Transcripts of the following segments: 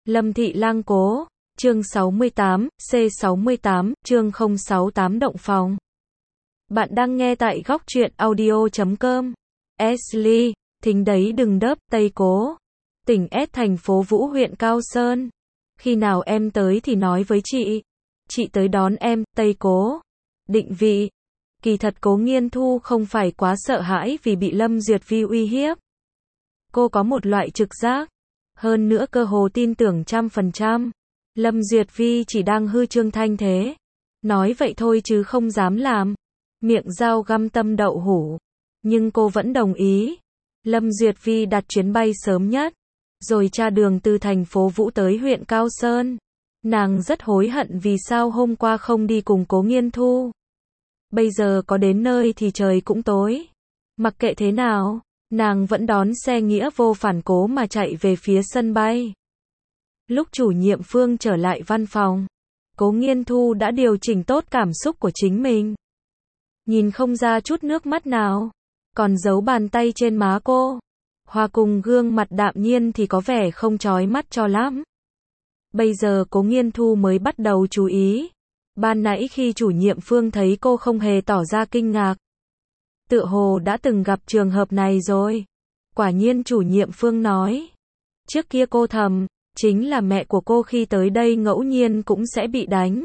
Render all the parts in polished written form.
Lâm Thị Lang Cố, chương 68, C68, chương 068 động phòng. Bạn đang nghe tại góc truyện audio.com. Ashley, thính đấy đừng đớp, Tây Cố, tỉnh S thành phố Vũ huyện Cao Sơn. Khi nào em tới thì nói với chị tới đón em, Tây Cố. Định vị. Kỳ thật Cố Nghiên Thu không phải quá sợ hãi vì bị Lâm Duyệt Vi uy hiếp. Cô có một loại trực giác. Hơn nữa cơ hồ tin tưởng 100%. Lâm Duyệt Vi chỉ đang hư trương thanh thế. Nói vậy thôi chứ không dám làm. Miệng dao găm tâm đậu hũ. Nhưng cô vẫn đồng ý. Lâm Duyệt Vi đặt chuyến bay sớm nhất. Rồi tra đường từ thành phố Vũ tới huyện Cao Sơn. Nàng rất hối hận vì sao hôm qua không đi cùng Cố Nghiên Thu. Bây giờ có đến nơi thì trời cũng tối. Mặc kệ thế nào, nàng vẫn đón xe nghĩa vô phản cố mà chạy về phía sân bay. Lúc chủ nhiệm Phương trở lại văn phòng, Cố Nghiên Thu đã điều chỉnh tốt cảm xúc của chính mình. Nhìn không ra chút nước mắt nào, còn giấu bàn tay trên má cô. Hòa cùng gương mặt đạm nhiên thì có vẻ không chói mắt cho lắm. Bây giờ Cố Nghiên Thu mới bắt đầu chú ý. Ban nãy khi chủ nhiệm Phương thấy cô không hề tỏ ra kinh ngạc. Tựa hồ đã từng gặp trường hợp này rồi. Quả nhiên chủ nhiệm Phương nói. Trước kia cô thầm, chính là mẹ của cô khi tới đây ngẫu nhiên cũng sẽ bị đánh.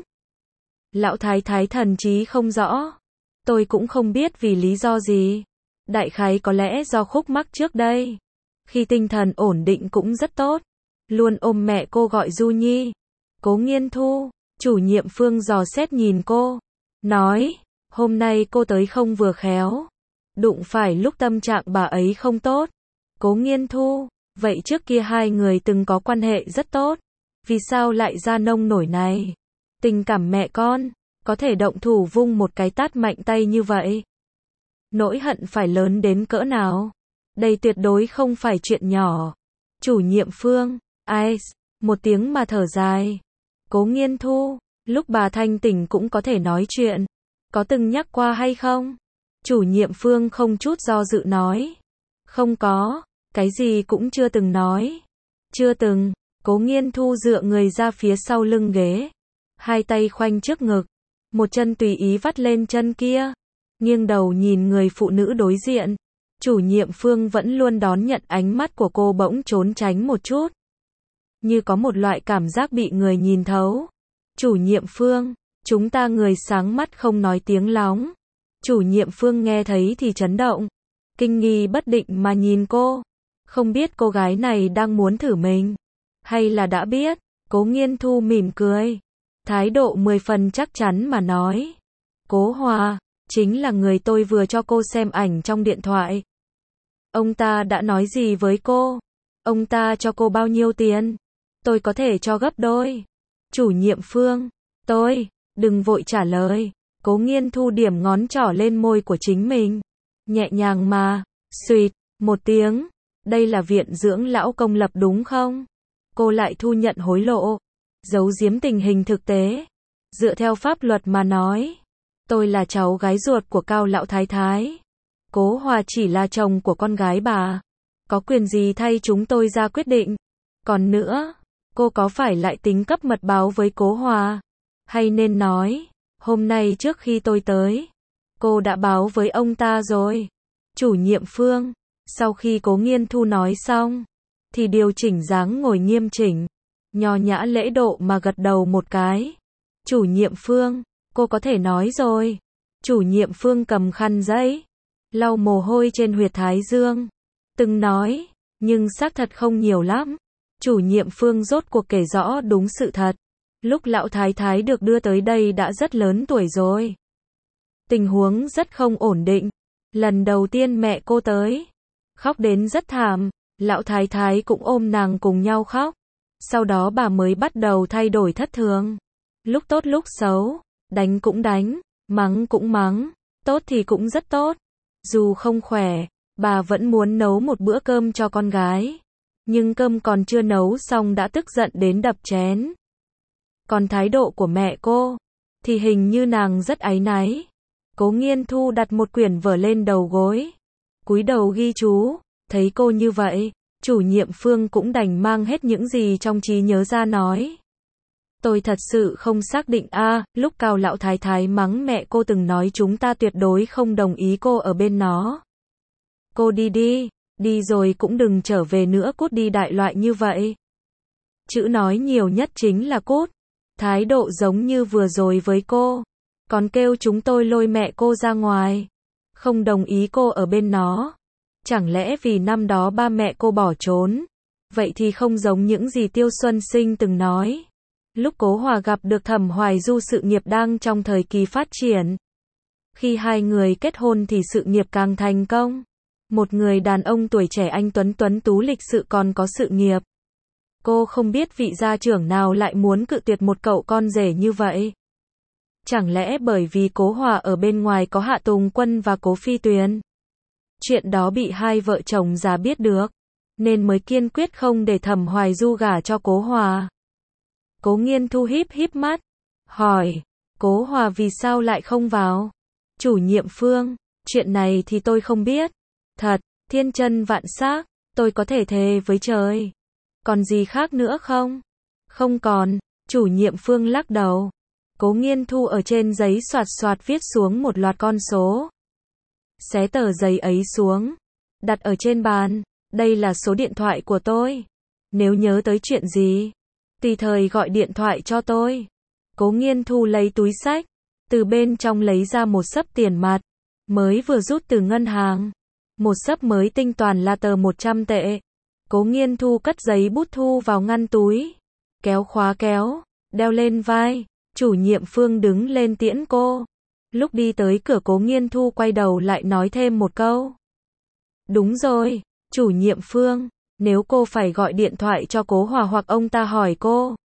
Lão thái thái thần trí không rõ. Tôi cũng không biết vì lý do gì. Đại khái có lẽ do khúc mắc trước đây. Khi tinh thần ổn định cũng rất tốt. Luôn ôm mẹ cô gọi Du Nhi. Cố Nghiên Thu, chủ nhiệm Phương dò xét nhìn cô. Nói, hôm nay cô tới không vừa khéo. Đụng phải lúc tâm trạng bà ấy không tốt. Cố Nghiên Thu, vậy trước kia hai người từng có quan hệ rất tốt. Vì sao lại ra nông nổi này? Tình cảm mẹ con, có thể động thủ vung một cái tát mạnh tay như vậy. Nỗi hận phải lớn đến cỡ nào? Đây tuyệt đối không phải chuyện nhỏ. Chủ nhiệm Phương, ai, một tiếng mà thở dài. Cố Nghiên Thu, lúc bà thanh tỉnh cũng có thể nói chuyện. Có từng nhắc qua hay không? Chủ nhiệm Phương không chút do dự nói. Không có, cái gì cũng chưa từng nói. Chưa từng. Cố Nghiên Thu dựa người ra phía sau lưng ghế. Hai tay khoanh trước ngực. Một chân tùy ý vắt lên chân kia. Nghiêng đầu nhìn người phụ nữ đối diện. Chủ nhiệm Phương vẫn luôn đón nhận ánh mắt của cô bỗng trốn tránh một chút. Như có một loại cảm giác bị người nhìn thấu. Chủ nhiệm Phương, chúng ta người sáng mắt không nói tiếng lóng. Chủ nhiệm Phương nghe thấy thì chấn động. Kinh nghi bất định mà nhìn cô. Không biết cô gái này đang muốn thử mình. Hay là đã biết. Cố Nghiên Thu mỉm cười. Thái độ 10 phần chắc chắn mà nói. Cố Hòa, chính là người tôi vừa cho cô xem ảnh trong điện thoại. Ông ta đã nói gì với cô? Ông ta cho cô bao nhiêu tiền? Tôi có thể cho gấp đôi. Chủ nhiệm Phương, đừng vội trả lời. Cố Nghiên Thu điểm ngón trỏ lên môi của chính mình. Nhẹ nhàng mà, xuỵt, một tiếng. Đây là viện dưỡng lão công lập đúng không? Cô lại thu nhận hối lộ. Giấu giếm tình hình thực tế. Dựa theo pháp luật mà nói. Tôi là cháu gái ruột của Cao lão thái thái. Cố Hòa chỉ là chồng của con gái bà. Có quyền gì thay chúng tôi ra quyết định? Còn nữa, cô có phải lại tính cấp mật báo với Cố Hòa? Hay nên nói, hôm nay trước khi tôi tới, cô đã báo với ông ta rồi. Chủ nhiệm Phương, sau khi Cố Nghiên Thu nói xong, thì điều chỉnh dáng ngồi nghiêm chỉnh, nho nhã lễ độ mà gật đầu một cái. Chủ nhiệm Phương, cô có thể nói rồi. Chủ nhiệm Phương cầm khăn giấy, lau mồ hôi trên huyệt thái dương. Từng nói, nhưng xác thật không nhiều lắm. Chủ nhiệm Phương rốt cuộc kể rõ đúng sự thật. Lúc lão thái thái được đưa tới đây đã rất lớn tuổi rồi. Tình huống rất không ổn định. Lần đầu tiên mẹ cô tới, khóc đến rất thảm. Lão thái thái cũng ôm nàng cùng nhau khóc. Sau đó bà mới bắt đầu thay đổi thất thường. Lúc tốt lúc xấu, đánh cũng đánh, mắng cũng mắng, tốt thì cũng rất tốt. Dù không khỏe, bà vẫn muốn nấu một bữa cơm cho con gái. Nhưng cơm còn chưa nấu xong đã tức giận đến đập chén. Còn thái độ của mẹ cô, thì hình như nàng rất áy náy. Cố Nghiên Thu đặt một quyển vở lên đầu gối. Cúi đầu ghi chú, thấy cô như vậy, Chủ nhiệm Phương cũng đành mang hết những gì trong trí nhớ ra nói. Tôi thật sự không xác định lúc Cao lão thái thái mắng mẹ cô từng nói chúng ta tuyệt đối không đồng ý cô ở bên nó. Cô đi đi, đi rồi cũng đừng trở về nữa, cút đi, đại loại như vậy. Chữ nói nhiều nhất chính là cút. Thái độ giống như vừa rồi với cô. Còn kêu chúng tôi lôi mẹ cô ra ngoài. Không đồng ý cô ở bên nó. Chẳng lẽ vì năm đó ba mẹ cô bỏ trốn? Vậy thì không giống những gì Tiêu Xuân Sinh từng nói. Lúc Cố Hòa gặp được Thẩm Hoài Du, sự nghiệp đang trong thời kỳ phát triển. Khi hai người kết hôn thì sự nghiệp càng thành công. Một người đàn ông tuổi trẻ anh tuấn tuấn tú lịch sự còn có sự nghiệp. Cô không biết vị gia trưởng nào lại muốn cự tuyệt một cậu con rể như vậy. Chẳng lẽ bởi vì Cố Hòa ở bên ngoài có Hạ Tùng Quân và Cố Phi Tuyền? Chuyện đó bị hai vợ chồng già biết được, nên mới kiên quyết không để Thẩm Hoài Du gả cho Cố Hòa. Cố Nghiên Thu híp híp mắt, hỏi, Cố Hòa vì sao lại không vào? Chủ nhiệm Phương, chuyện này thì tôi không biết. Thật, thiên chân vạn xác, tôi có thể thề với trời. Còn gì khác nữa không? Không còn, chủ nhiệm Phương lắc đầu. Cố Nghiên Thu ở trên giấy xoạt xoạt viết xuống một loạt con số. Xé tờ giấy ấy xuống, đặt ở trên bàn. Đây là số điện thoại của tôi. Nếu nhớ tới chuyện gì, tùy thời gọi điện thoại cho tôi. Cố Nghiên Thu lấy túi xách, từ bên trong lấy ra một xấp tiền mặt, mới vừa rút từ ngân hàng. Một xấp mới tinh toàn là tờ 100 tệ. Cố Nghiên Thu cất giấy bút thu vào ngăn túi, kéo khóa kéo, đeo lên vai. Chủ nhiệm Phương đứng lên tiễn cô. Lúc đi tới cửa, Cố Nghiên Thu quay đầu lại nói thêm một câu. Đúng rồi, chủ nhiệm Phương, nếu cô phải gọi điện thoại cho Cố Hòa hoặc ông ta hỏi cô,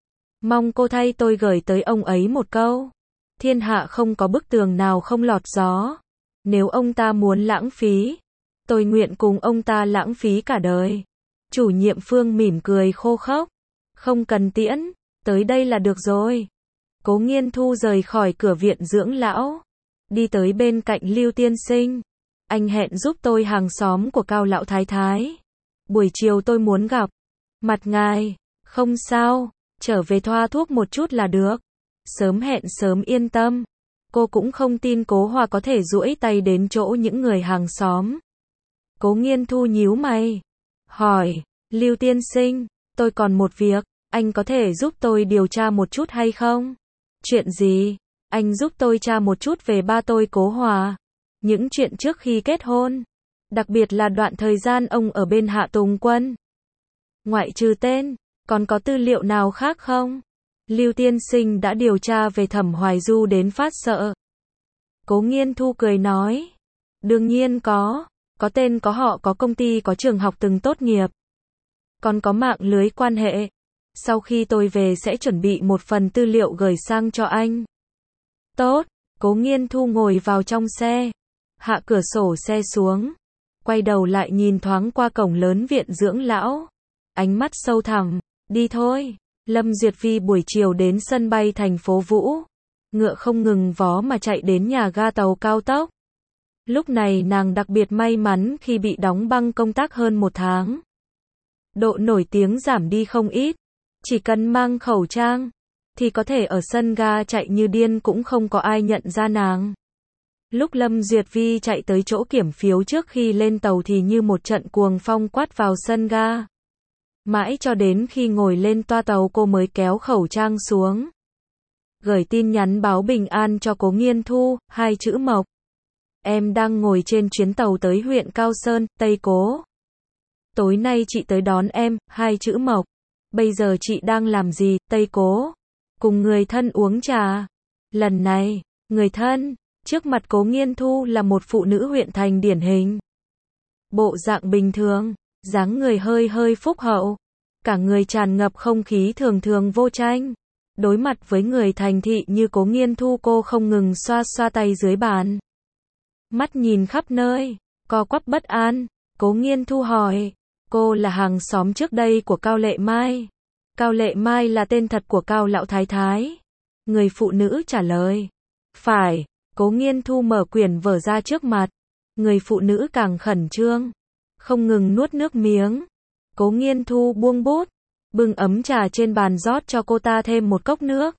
mong cô thay tôi gửi tới ông ấy một câu. Thiên hạ không có bức tường nào không lọt gió. Nếu ông ta muốn lãng phí, tôi nguyện cùng ông ta lãng phí cả đời. Chủ nhiệm Phương mỉm cười khô khốc. Không cần tiễn, tới đây là được rồi. Cố Nghiên Thu rời khỏi cửa viện dưỡng lão, đi tới bên cạnh Lưu tiên sinh. Anh hẹn giúp tôi hàng xóm của Cao lão thái thái. Buổi chiều tôi muốn gặp mặt ngài. Không sao, trở về thoa thuốc một chút là được. Sớm hẹn sớm, yên tâm. Cô cũng không tin Cố Hòa có thể duỗi tay đến chỗ những người hàng xóm. Cố Nghiên Thu nhíu mày, hỏi, Lưu tiên sinh, tôi còn một việc, anh có thể giúp tôi điều tra một chút hay không? Chuyện gì? Anh giúp tôi tra một chút về ba tôi Cố Hòa. Những chuyện trước khi kết hôn. Đặc biệt là đoạn thời gian ông ở bên Hạ Tùng Quân. Ngoại trừ tên, còn có tư liệu nào khác không? Lưu tiên sinh đã điều tra về Thẩm Hoài Du đến phát sợ. Cố Nghiên Thu cười nói. Đương nhiên có tên có họ, có công ty, có trường học từng tốt nghiệp. Còn có mạng lưới quan hệ. Sau khi tôi về sẽ chuẩn bị một phần tư liệu gửi sang cho anh. Tốt, Cố Nghiên Thu ngồi vào trong xe, hạ cửa sổ xe xuống, quay đầu lại nhìn thoáng qua cổng lớn viện dưỡng lão. Ánh mắt sâu thẳm, đi thôi. Lâm Duyệt Vi buổi chiều đến sân bay thành phố Vũ. Ngựa không ngừng vó mà chạy đến nhà ga tàu cao tốc. Lúc này nàng đặc biệt may mắn khi bị đóng băng công tác hơn một tháng. Độ nổi tiếng giảm đi không ít. Chỉ cần mang khẩu trang, thì có thể ở sân ga chạy như điên cũng không có ai nhận ra nàng. Lúc Lâm Duyệt Vi chạy tới chỗ kiểm phiếu trước khi lên tàu thì như một trận cuồng phong quát vào sân ga. Mãi cho đến khi ngồi lên toa tàu cô mới kéo khẩu trang xuống. Gửi tin nhắn báo bình an cho Cố Nghiên Thu, 2 chữ Mộc. Em đang ngồi trên chuyến tàu tới huyện Cao Sơn, Tây Cố. Tối nay chị tới đón em, 2 chữ Mộc. Bây giờ chị đang làm gì, Tây Cố? Cùng người thân uống trà. Lần này, người thân, trước mặt Cố Nghiên Thu là một phụ nữ huyện thành điển hình. Bộ dạng bình thường, dáng người hơi hơi phúc hậu. Cả người tràn ngập không khí thường thường vô tranh. Đối mặt với người thành thị như Cố Nghiên Thu, cô không ngừng xoa xoa tay dưới bàn. Mắt nhìn khắp nơi, co quắp bất an. Cố Nghiên Thu hỏi, cô là hàng xóm trước đây của Cao Lệ Mai. Cao Lệ Mai là tên thật của Cao lão thái thái. Người phụ nữ trả lời. Phải. Cố Nghiên Thu mở quyển vở ra trước mặt. Người phụ nữ càng khẩn trương, không ngừng nuốt nước miếng. Cố Nghiên Thu buông bút, bưng ấm trà trên bàn rót cho cô ta thêm một cốc nước.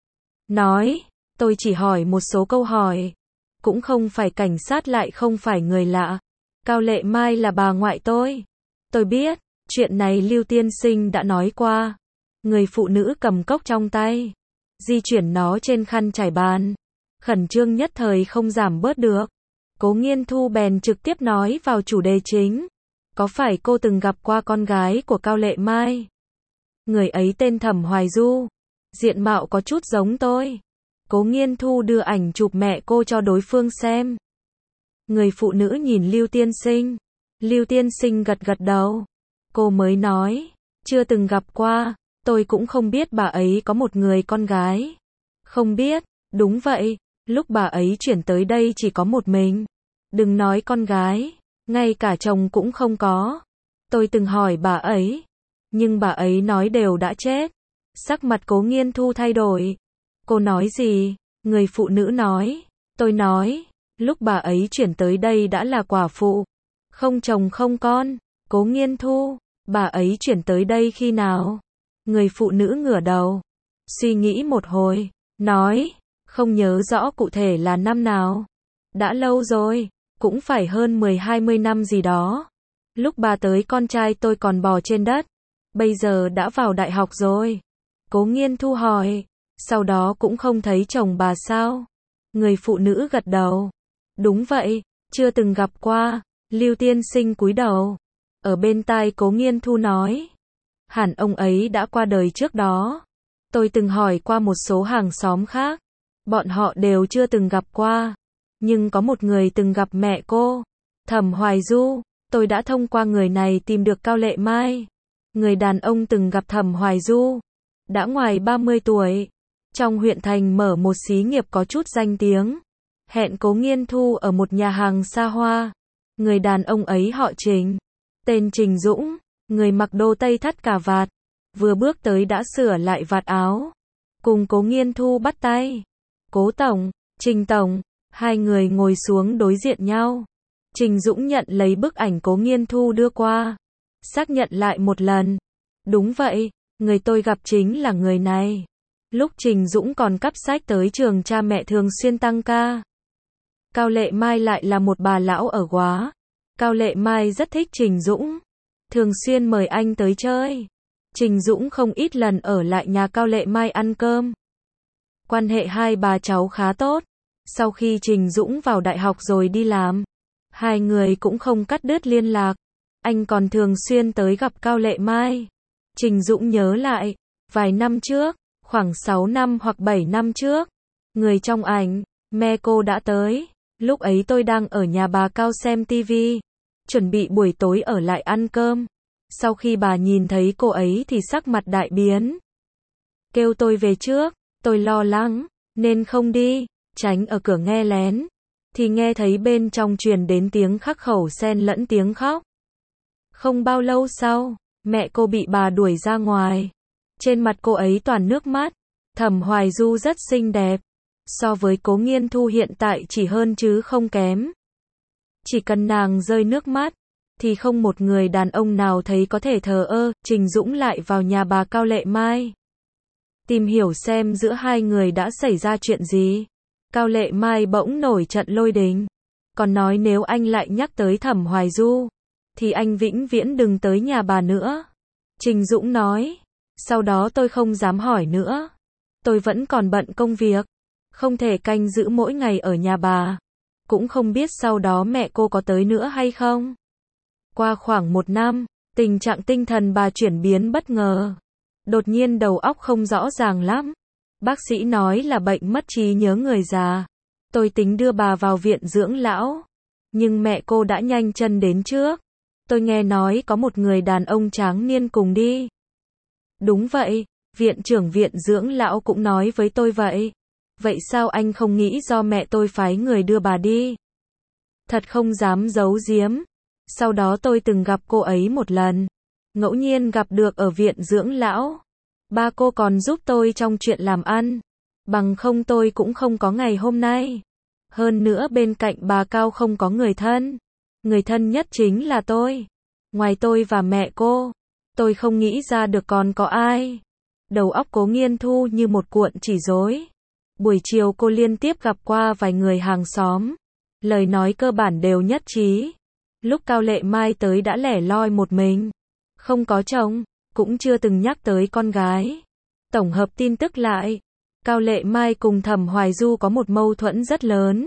Nói, tôi chỉ hỏi một số câu hỏi. Cũng không phải cảnh sát lại không phải người lạ. Cao Lệ Mai là bà ngoại tôi. Tôi biết, chuyện này Lưu tiên sinh đã nói qua. Người phụ nữ cầm cốc trong tay, di chuyển nó trên khăn trải bàn. Khẩn trương nhất thời không giảm bớt được. Cố Nghiên Thu bèn trực tiếp nói vào chủ đề chính. Có phải cô từng gặp qua con gái của Cao Lệ Mai? Người ấy tên Thẩm Hoài Du. Diện mạo có chút giống tôi. Cố Nghiên Thu đưa ảnh chụp mẹ cô cho đối phương xem. Người phụ nữ nhìn Lưu tiên sinh. Lưu tiên sinh gật gật đầu. Cô mới nói, chưa từng gặp qua, tôi cũng không biết bà ấy có một người con gái. Không biết, đúng vậy, lúc bà ấy chuyển tới đây chỉ có một mình. Đừng nói con gái, ngay cả chồng cũng không có. Tôi từng hỏi bà ấy, nhưng bà ấy nói đều đã chết. Sắc mặt Cố Nghiên Thu thay đổi. Cô nói gì? Người phụ nữ nói. Tôi nói, lúc bà ấy chuyển tới đây đã là quả phụ. Không chồng không con. Cố Nghiên Thu, bà ấy chuyển tới đây khi nào? Người phụ nữ ngửa đầu, suy nghĩ một hồi, nói, không nhớ rõ cụ thể là năm nào. Đã lâu rồi, cũng phải hơn 10-20 năm gì đó. Lúc bà tới con trai tôi còn bò trên đất. Bây giờ đã vào đại học rồi. Cố Nghiên Thu hỏi, sau đó cũng không thấy chồng bà sao? Người phụ nữ gật đầu. Đúng vậy, chưa từng gặp qua. Lưu tiên sinh cúi đầu. Ở bên tai Cố Nghiên Thu nói, hẳn ông ấy đã qua đời trước đó. Tôi từng hỏi qua một số hàng xóm khác. Bọn họ đều chưa từng gặp qua. Nhưng có một người từng gặp mẹ cô. Thẩm Hoài Du. Tôi đã thông qua người này tìm được Cao Lệ Mai. Người đàn ông từng gặp Thẩm Hoài Du. Đã ngoài 30 tuổi. Trong huyện thành mở một xí nghiệp có chút danh tiếng. Hẹn Cố Nghiên Thu ở một nhà hàng xa hoa. Người đàn ông ấy họ Trình. Tên Trình Dũng. Người mặc đô tây thắt cà vạt. Vừa bước tới đã sửa lại vạt áo. Cùng Cố Nghiên Thu bắt tay. Cố tổng, Trình tổng. Hai người ngồi xuống đối diện nhau. Trình Dũng nhận lấy bức ảnh Cố Nghiên Thu đưa qua. Xác nhận lại một lần. Đúng vậy, người tôi gặp chính là người này. Lúc Trình Dũng còn cắp sách tới trường cha mẹ thường xuyên tăng ca. Cao Lệ Mai lại là một bà lão ở Góa. Cao Lệ Mai rất thích Trình Dũng. Thường xuyên mời anh tới chơi. Trình Dũng không ít lần ở lại nhà Cao Lệ Mai ăn cơm. Quan hệ hai bà cháu khá tốt. Sau khi Trình Dũng vào đại học rồi đi làm, hai người cũng không cắt đứt liên lạc. Anh còn thường xuyên tới gặp Cao Lệ Mai. Trình Dũng nhớ lại, vài năm trước, khoảng 6 năm hoặc 7 năm trước, người trong ảnh, mẹ cô đã tới. Lúc ấy tôi đang ở nhà bà Cao xem tivi, chuẩn bị buổi tối ở lại ăn cơm. Sau khi bà nhìn thấy cô ấy thì sắc mặt đại biến. Kêu tôi về trước, tôi lo lắng, nên không đi, tránh ở cửa nghe lén. Thì nghe thấy bên trong truyền đến tiếng khắc khẩu xen lẫn tiếng khóc. Không bao lâu sau, mẹ cô bị bà đuổi ra ngoài. Trên mặt cô ấy toàn nước mắt. Thẩm Hoài Du rất xinh đẹp. So với Cố Nghiên Thu hiện tại chỉ hơn chứ không kém. Chỉ cần nàng rơi nước mắt, thì không một người đàn ông nào thấy có thể thờ ơ. Trình Dũng lại vào nhà bà Cao Lệ Mai. Tìm hiểu xem giữa hai người đã xảy ra chuyện gì. Cao Lệ Mai bỗng nổi trận lôi đình. Còn nói nếu anh lại nhắc tới Thẩm Hoài Du, thì anh vĩnh viễn đừng tới nhà bà nữa. Trình Dũng nói. Sau đó tôi không dám hỏi nữa. Tôi vẫn còn bận công việc. Không thể canh giữ mỗi ngày ở nhà bà. Cũng không biết sau đó mẹ cô có tới nữa hay không. Qua khoảng 1 năm, tình trạng tinh thần bà chuyển biến bất ngờ. Đột nhiên đầu óc không rõ ràng lắm. Bác sĩ nói là bệnh mất trí nhớ người già. Tôi tính đưa bà vào viện dưỡng lão. Nhưng mẹ cô đã nhanh chân đến trước. Tôi nghe nói có một người đàn ông tráng niên cùng đi. Đúng vậy, viện trưởng viện dưỡng lão cũng nói với tôi vậy. Vậy sao anh không nghĩ do mẹ tôi phái người đưa bà đi? Thật không dám giấu giếm. Sau đó tôi từng gặp cô ấy một lần. Ngẫu nhiên gặp được ở viện dưỡng lão. Ba cô còn giúp tôi trong chuyện làm ăn. Bằng không tôi cũng không có ngày hôm nay. Hơn nữa bên cạnh bà Cao không có người thân. Người thân nhất chính là tôi. Ngoài tôi và mẹ cô, Tôi không nghĩ ra được còn có ai. Đầu óc Cố Nghiên Thu như một cuộn chỉ rối. Buổi chiều cô liên tiếp gặp qua vài người hàng xóm. Lời nói cơ bản đều nhất trí. Lúc Cao Lệ Mai tới đã lẻ loi một mình. Không có chồng, cũng chưa từng nhắc tới con gái. Tổng hợp tin tức lại. Cao Lệ Mai cùng Thẩm Hoài Du có một mâu thuẫn rất lớn.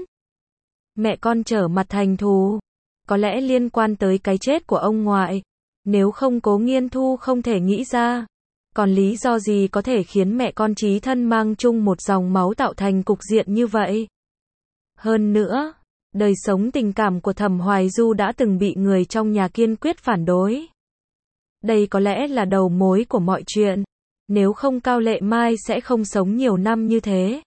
Mẹ con trở mặt thành thù. Có lẽ liên quan tới cái chết của ông ngoại. Nếu không Cố Nghiên Thu không thể nghĩ ra. Còn lý do gì có thể khiến mẹ con chí thân mang chung một dòng máu tạo thành cục diện như vậy? Hơn nữa, đời sống tình cảm của Thẩm Hoài Du đã từng bị người trong nhà kiên quyết phản đối. Đây có lẽ là đầu mối của mọi chuyện. Nếu không Cao Lệ Mai sẽ không sống nhiều năm như thế.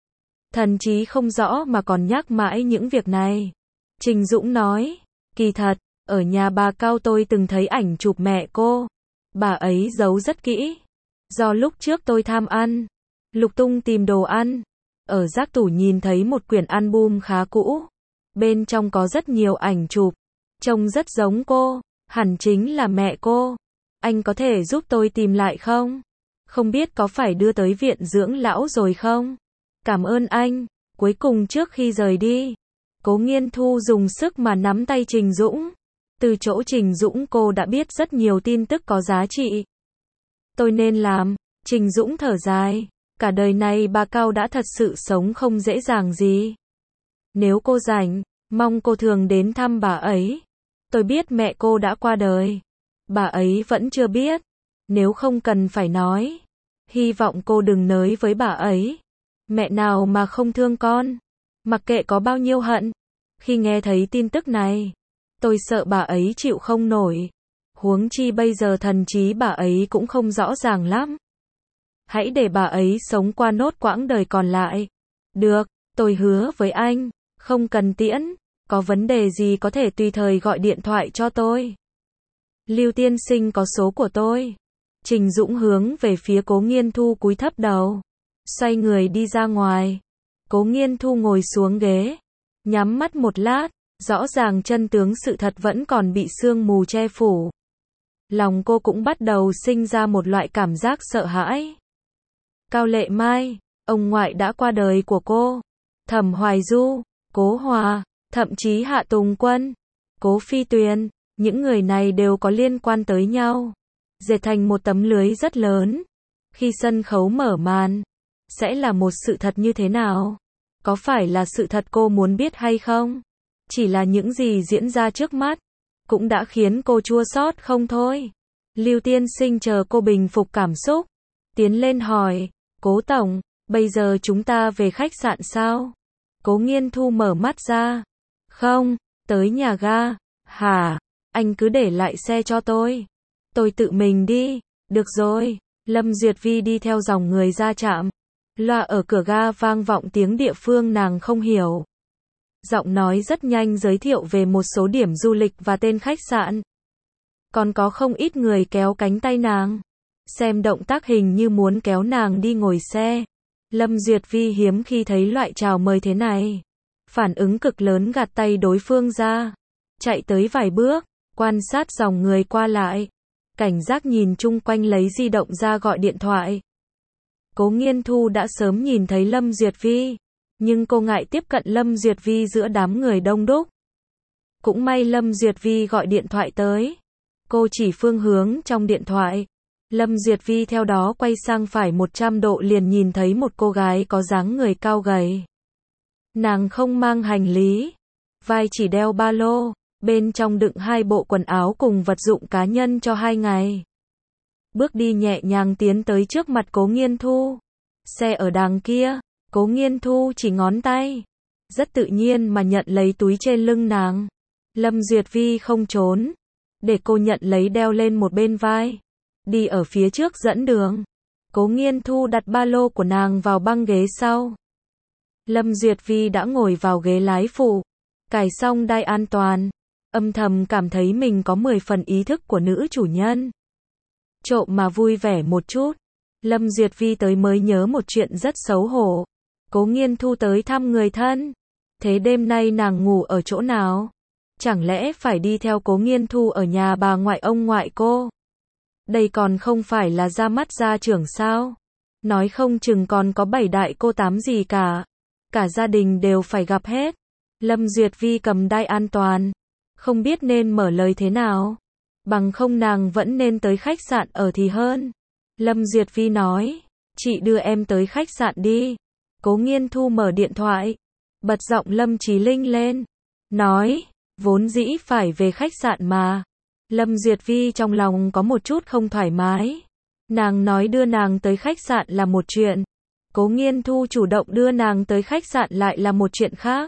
Thần trí không rõ mà còn nhắc mãi những việc này. Trình Dũng nói, kỳ thật, ở nhà bà Cao tôi từng thấy ảnh chụp mẹ cô. Bà ấy giấu rất kỹ. Do lúc trước tôi tham ăn, lục tung tìm đồ ăn. Ở rác tủ nhìn thấy một quyển album khá cũ. Bên trong có rất nhiều ảnh chụp. Trông rất giống cô, hẳn chính là mẹ cô. Anh có thể giúp tôi tìm lại không? Không biết có phải đưa tới viện dưỡng lão rồi không? Cảm ơn anh. Cuối cùng trước khi rời đi, Cố Nghiên Thu dùng sức mà nắm tay Trình Dũng. Từ chỗ Trình Dũng cô đã biết rất nhiều tin tức có giá trị. Tôi nên làm. Trình Dũng thở dài. Cả đời này bà Cao đã thật sự sống không dễ dàng gì. Nếu cô rảnh, mong cô thường đến thăm bà ấy. Tôi biết mẹ cô đã qua đời. Bà ấy vẫn chưa biết. Nếu không cần phải nói. Hy vọng cô đừng nới với bà ấy. Mẹ nào mà không thương con. Mặc kệ có bao nhiêu hận. Khi nghe thấy tin tức này, tôi sợ bà ấy chịu không nổi. Huống chi bây giờ thần trí bà ấy cũng không rõ ràng lắm. Hãy để bà ấy sống qua nốt quãng đời còn lại. Được, tôi hứa với anh, không cần tiễn. Có vấn đề gì có thể tùy thời gọi điện thoại cho tôi. Lưu tiên sinh có số của tôi. Trình Dũng hướng về phía Cố Nghiên Thu cúi thấp đầu. Xoay người đi ra ngoài. Cố Nghiên Thu ngồi xuống ghế. Nhắm mắt một lát. Rõ ràng chân tướng sự thật vẫn còn bị sương mù che phủ. Lòng cô cũng bắt đầu sinh ra một loại cảm giác sợ hãi. Cao Lệ Mai, ông ngoại đã qua đời của cô. Thẩm Hoài Du, Cố Hòa, thậm chí Hạ Tùng Quân, Cố Phi Tuyền, những người này đều có liên quan tới nhau. Dệt thành một tấm lưới rất lớn. Khi sân khấu mở màn, sẽ là một sự thật như thế nào? Có phải là sự thật cô muốn biết hay không? Chỉ là những gì diễn ra trước mắt, cũng đã khiến cô chua xót không thôi. Lưu tiên sinh chờ cô bình phục cảm xúc. Tiến lên hỏi, Cố tổng, bây giờ chúng ta về khách sạn sao? Cố Nghiên Thu mở mắt ra. Không, tới nhà ga. Hả? Anh cứ để lại xe cho tôi. Tôi tự mình đi. Được rồi. Lâm Duyệt Vi đi theo dòng người ra trạm. Loa ở cửa ga vang vọng tiếng địa phương nàng không hiểu. Giọng nói rất nhanh giới thiệu về một số điểm du lịch và tên khách sạn. Còn có không ít người kéo cánh tay nàng. Xem động tác hình như muốn kéo nàng đi ngồi xe. Lâm Duyệt Vi hiếm khi thấy loại chào mời thế này. Phản ứng cực lớn gạt tay đối phương ra. Chạy tới vài bước, quan sát dòng người qua lại. Cảnh giác nhìn chung quanh lấy di động ra gọi điện thoại. Cố Nghiên Thu đã sớm nhìn thấy Lâm Duyệt Vi. Nhưng cô ngại tiếp cận Lâm Duyệt Vi giữa đám người đông đúc. Cũng may Lâm Duyệt Vi gọi điện thoại tới. Cô chỉ phương hướng trong điện thoại. Lâm Duyệt Vi theo đó quay sang phải 100 độ liền nhìn thấy một cô gái có dáng người cao gầy. Nàng không mang hành lý. Vai chỉ đeo ba lô. Bên trong đựng 2 bộ quần áo cùng vật dụng cá nhân cho 2 ngày. Bước đi nhẹ nhàng tiến tới trước mặt Cố Nghiên Thu. Xe ở đằng kia. Cố Nghiên Thu chỉ ngón tay. Rất tự nhiên mà nhận lấy túi trên lưng nàng. Lâm Duyệt Vi không trốn. Để cô nhận lấy đeo lên một bên vai. Đi ở phía trước dẫn đường. Cố Nghiên Thu đặt ba lô của nàng vào băng ghế sau. Lâm Duyệt Vi đã ngồi vào ghế lái phụ. Cài xong đai an toàn. Âm thầm cảm thấy mình có 10 phần ý thức của nữ chủ nhân. Trộm mà vui vẻ một chút. Lâm Duyệt Vi tới mới nhớ một chuyện rất xấu hổ. Cố Nghiên Thu tới thăm người thân. Thế đêm nay nàng ngủ ở chỗ nào? Chẳng lẽ phải đi theo Cố Nghiên Thu ở nhà bà ngoại ông ngoại cô? Đây còn không phải là ra mắt gia trưởng sao? Nói không chừng còn có 7 đại cô tám gì cả. Cả gia đình đều phải gặp hết. Lâm Duyệt Vi cầm đai an toàn. Không biết nên mở lời thế nào. Bằng không nàng vẫn nên tới khách sạn ở thì hơn. Lâm Duyệt Vi nói. Chị đưa em tới khách sạn đi. Cố Nghiên Thu mở điện thoại. Bật giọng Lâm Chí Linh lên. Nói. Vốn dĩ phải về khách sạn mà. Lâm Duyệt Vi trong lòng có một chút không thoải mái. Nàng nói đưa nàng tới khách sạn là một chuyện. Cố Nghiên Thu chủ động đưa nàng tới khách sạn lại là một chuyện khác.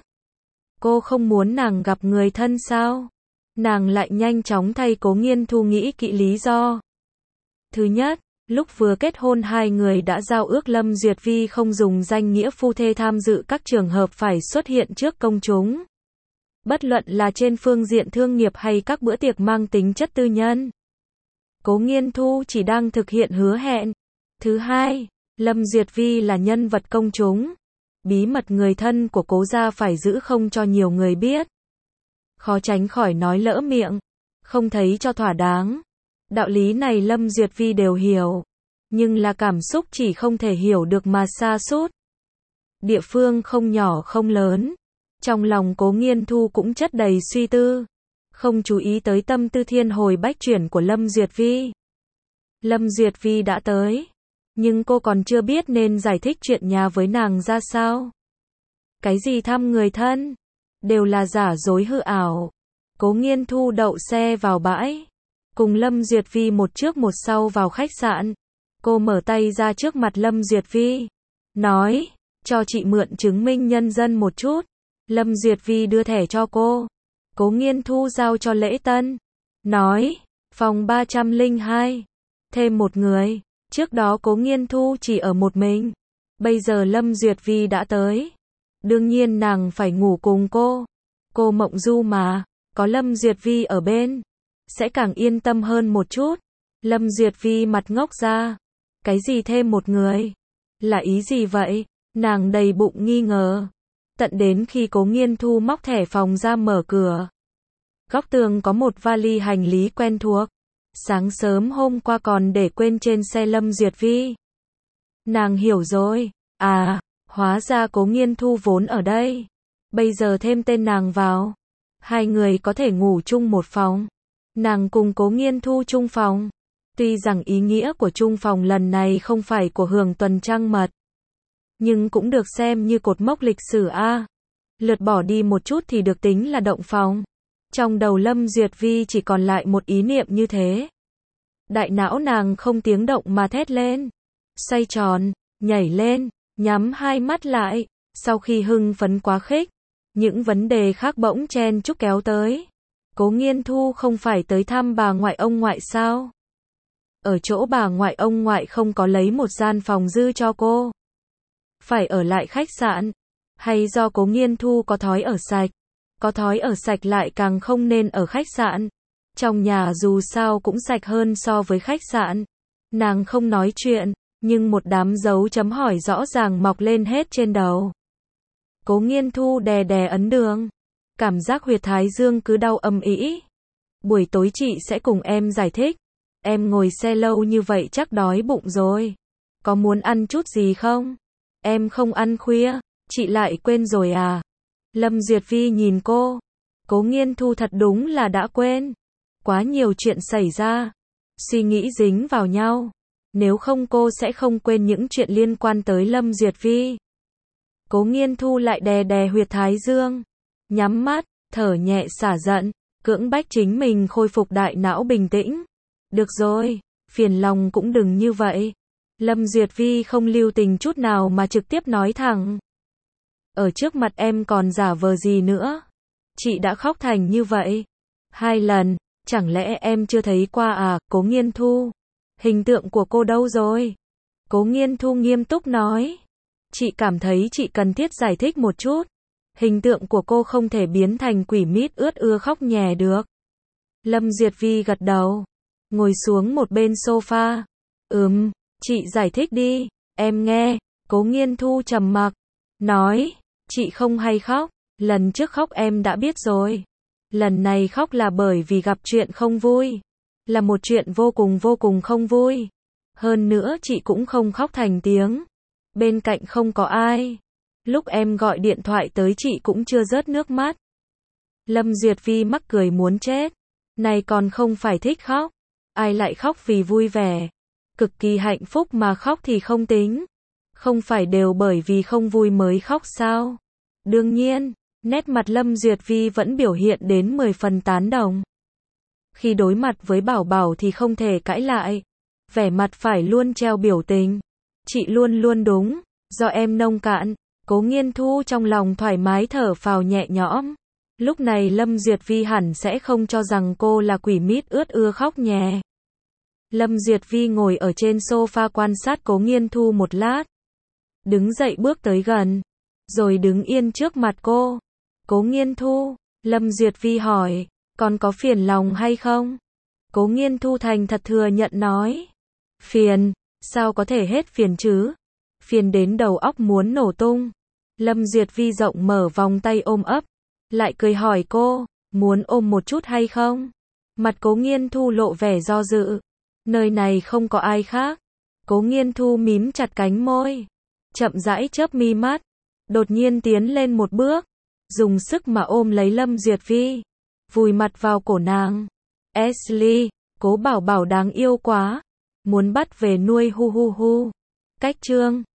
Cô không muốn nàng gặp người thân sao? Nàng lại nhanh chóng thay Cố Nghiên Thu nghĩ kỹ lý do. Thứ nhất, lúc vừa kết hôn hai người đã giao ước Lâm Duyệt Vi không dùng danh nghĩa phu thê tham dự các trường hợp phải xuất hiện trước công chúng. Bất luận là trên phương diện thương nghiệp hay các bữa tiệc mang tính chất tư nhân. Cố Nghiên Thu chỉ đang thực hiện hứa hẹn. Thứ hai, Lâm Duyệt Vi là nhân vật công chúng. Bí mật người thân của Cố gia phải giữ không cho nhiều người biết. Khó tránh khỏi nói lỡ miệng, không thấy cho thỏa đáng. Đạo lý này Lâm Duyệt Vi đều hiểu. Nhưng là cảm xúc chỉ không thể hiểu được mà sa sút. Địa phương không nhỏ không lớn. Trong lòng Cố Nghiên Thu cũng chất đầy suy tư. Không chú ý tới tâm tư thiên hồi bách chuyển của Lâm Duyệt Vi. Lâm Duyệt Vi đã tới. Nhưng cô còn chưa biết nên giải thích chuyện nhà với nàng ra sao. Cái gì thăm người thân? Đều là giả dối hư ảo. Cố Nghiên Thu đậu xe vào bãi. Cùng Lâm Duyệt Vi một trước một sau vào khách sạn. Cô mở tay ra trước mặt Lâm Duyệt Vi. Nói, cho chị mượn chứng minh nhân dân một chút. Lâm Duyệt Vi đưa thẻ cho cô. Cố Nghiên Thu giao cho lễ tân. Nói, phòng 302. Thêm một người. Trước đó Cố Nghiên Thu chỉ ở một mình. Bây giờ Lâm Duyệt Vi đã tới. Đương nhiên nàng phải ngủ cùng cô. Cô mộng du mà. Có Lâm Duyệt Vi ở bên. Sẽ càng yên tâm hơn một chút. Lâm Duyệt Vi mặt ngốc ra. Cái gì thêm một người? Là ý gì vậy? Nàng đầy bụng nghi ngờ. Tận đến khi Cố Nghiên Thu móc thẻ phòng ra mở cửa. Góc tường có một vali hành lý quen thuộc. Sáng sớm hôm qua còn để quên trên xe Lâm Duyệt Vi. Nàng hiểu rồi. À, hóa ra Cố Nghiên Thu vốn ở đây. Bây giờ thêm tên nàng vào. Hai người có thể ngủ chung một phòng. Nàng cùng Cố Nghiên Thu chung phòng. Tuy rằng ý nghĩa của chung phòng lần này không phải của hưởng tuần trăng mật. Nhưng cũng được xem như cột mốc lịch sử a. Lượt bỏ đi một chút thì được tính là động phòng. Trong đầu Lâm Duyệt Vi chỉ còn lại một ý niệm như thế. Đại não nàng không tiếng động mà thét lên. Xoay tròn, nhảy lên, nhắm hai mắt lại. Sau khi hưng phấn quá khích, những vấn đề khác bỗng chen chúc kéo tới. Cố Nghiên Thu không phải tới thăm bà ngoại ông ngoại sao? Ở chỗ bà ngoại ông ngoại không có lấy một gian phòng dư cho cô. Phải ở lại khách sạn. Hay do Cố Nghiên Thu có thói ở sạch. Có thói ở sạch lại càng không nên ở khách sạn. Trong nhà dù sao cũng sạch hơn so với khách sạn. Nàng không nói chuyện, nhưng một đám dấu chấm hỏi rõ ràng mọc lên hết trên đầu. Cố Nghiên Thu đè đè ấn đường. Cảm giác huyệt thái dương cứ đau âm ỉ. Buổi tối chị sẽ cùng em giải thích. Em ngồi xe lâu như vậy chắc đói bụng rồi. Có muốn ăn chút gì không? Em không ăn khuya. Chị lại quên rồi à? Lâm Duyệt Vi nhìn cô. Cố Nghiên Thu thật đúng là đã quên. Quá nhiều chuyện xảy ra. Suy nghĩ dính vào nhau. Nếu không cô sẽ không quên những chuyện liên quan tới Lâm Duyệt Vi. Cố Nghiên Thu lại đè đè huyệt thái dương. Nhắm mắt, thở nhẹ xả giận. Cưỡng bách chính mình khôi phục đại não bình tĩnh. Được rồi, phiền lòng cũng đừng như vậy. Lâm Duyệt Vi không lưu tình chút nào mà trực tiếp nói thẳng. Ở trước mặt em còn giả vờ gì nữa? Chị đã khóc thành như vậy 2 lần, chẳng lẽ em chưa thấy qua à? Cố Nghiên Thu, hình tượng của cô đâu rồi? Cố Nghiên Thu nghiêm túc nói. Chị cảm thấy chị cần thiết giải thích một chút. Hình tượng của cô không thể biến thành quỷ mít ướt ưa khóc nhè được. Lâm Duyệt Vi gật đầu, ngồi xuống một bên sofa. Chị giải thích đi, em nghe. Cố Nghiên Thu trầm mặc, nói, chị không hay khóc, lần trước khóc em đã biết rồi. Lần này khóc là bởi vì gặp chuyện không vui. là một chuyện vô cùng không vui. Hơn nữa chị cũng không khóc thành tiếng. Bên cạnh không có ai. Lúc em gọi điện thoại tới chị cũng chưa rớt nước mắt. Lâm Duyệt Vi mắc cười muốn chết. Này còn không phải thích khóc. Ai lại khóc vì vui vẻ. Cực kỳ hạnh phúc mà khóc thì không tính. Không phải đều bởi vì không vui mới khóc sao? Đương nhiên, nét mặt Lâm Duyệt Vi vẫn biểu hiện đến 10 phần tán đồng. Khi đối mặt với Bảo Bảo thì không thể cãi lại. Vẻ mặt phải luôn treo biểu tình. Chị luôn luôn đúng, do em nông cạn. Cố Nghiên Thu trong lòng thoải mái thở phào nhẹ nhõm. Lúc này Lâm Duyệt Vi hẳn sẽ không cho rằng cô là quỷ mít ướt ưa khóc nhè. Lâm Duyệt Vi ngồi ở trên sofa quan sát Cố Nghiên Thu một lát. Đứng dậy bước tới gần. Rồi đứng yên trước mặt cô. Cố Nghiên Thu, Lâm Duyệt Vi hỏi, còn có phiền lòng hay không? Cố Nghiên Thu thành thật thừa nhận nói. Phiền, sao có thể hết phiền chứ? Phiền đến đầu óc muốn nổ tung. Lâm Duyệt Vi rộng mở vòng tay ôm ấp. Lại cười hỏi cô, muốn ôm một chút hay không? Mặt Cố Nghiên Thu lộ vẻ do dự. Nơi này không có ai khác. Cố Nghiên Thu mím chặt cánh môi. Chậm rãi chớp mi mắt. Đột nhiên tiến lên một bước. Dùng sức mà ôm lấy Lâm Duyệt Vi. Vùi mặt vào cổ nàng. Ashley, Cố Bảo Bảo đáng yêu quá. Muốn bắt về nuôi hu hu hu. Cách chương